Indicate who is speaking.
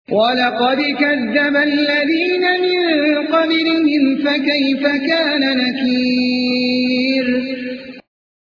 Speaker 1: ولقد كذب الذين من قبلهم فكيف كان نكير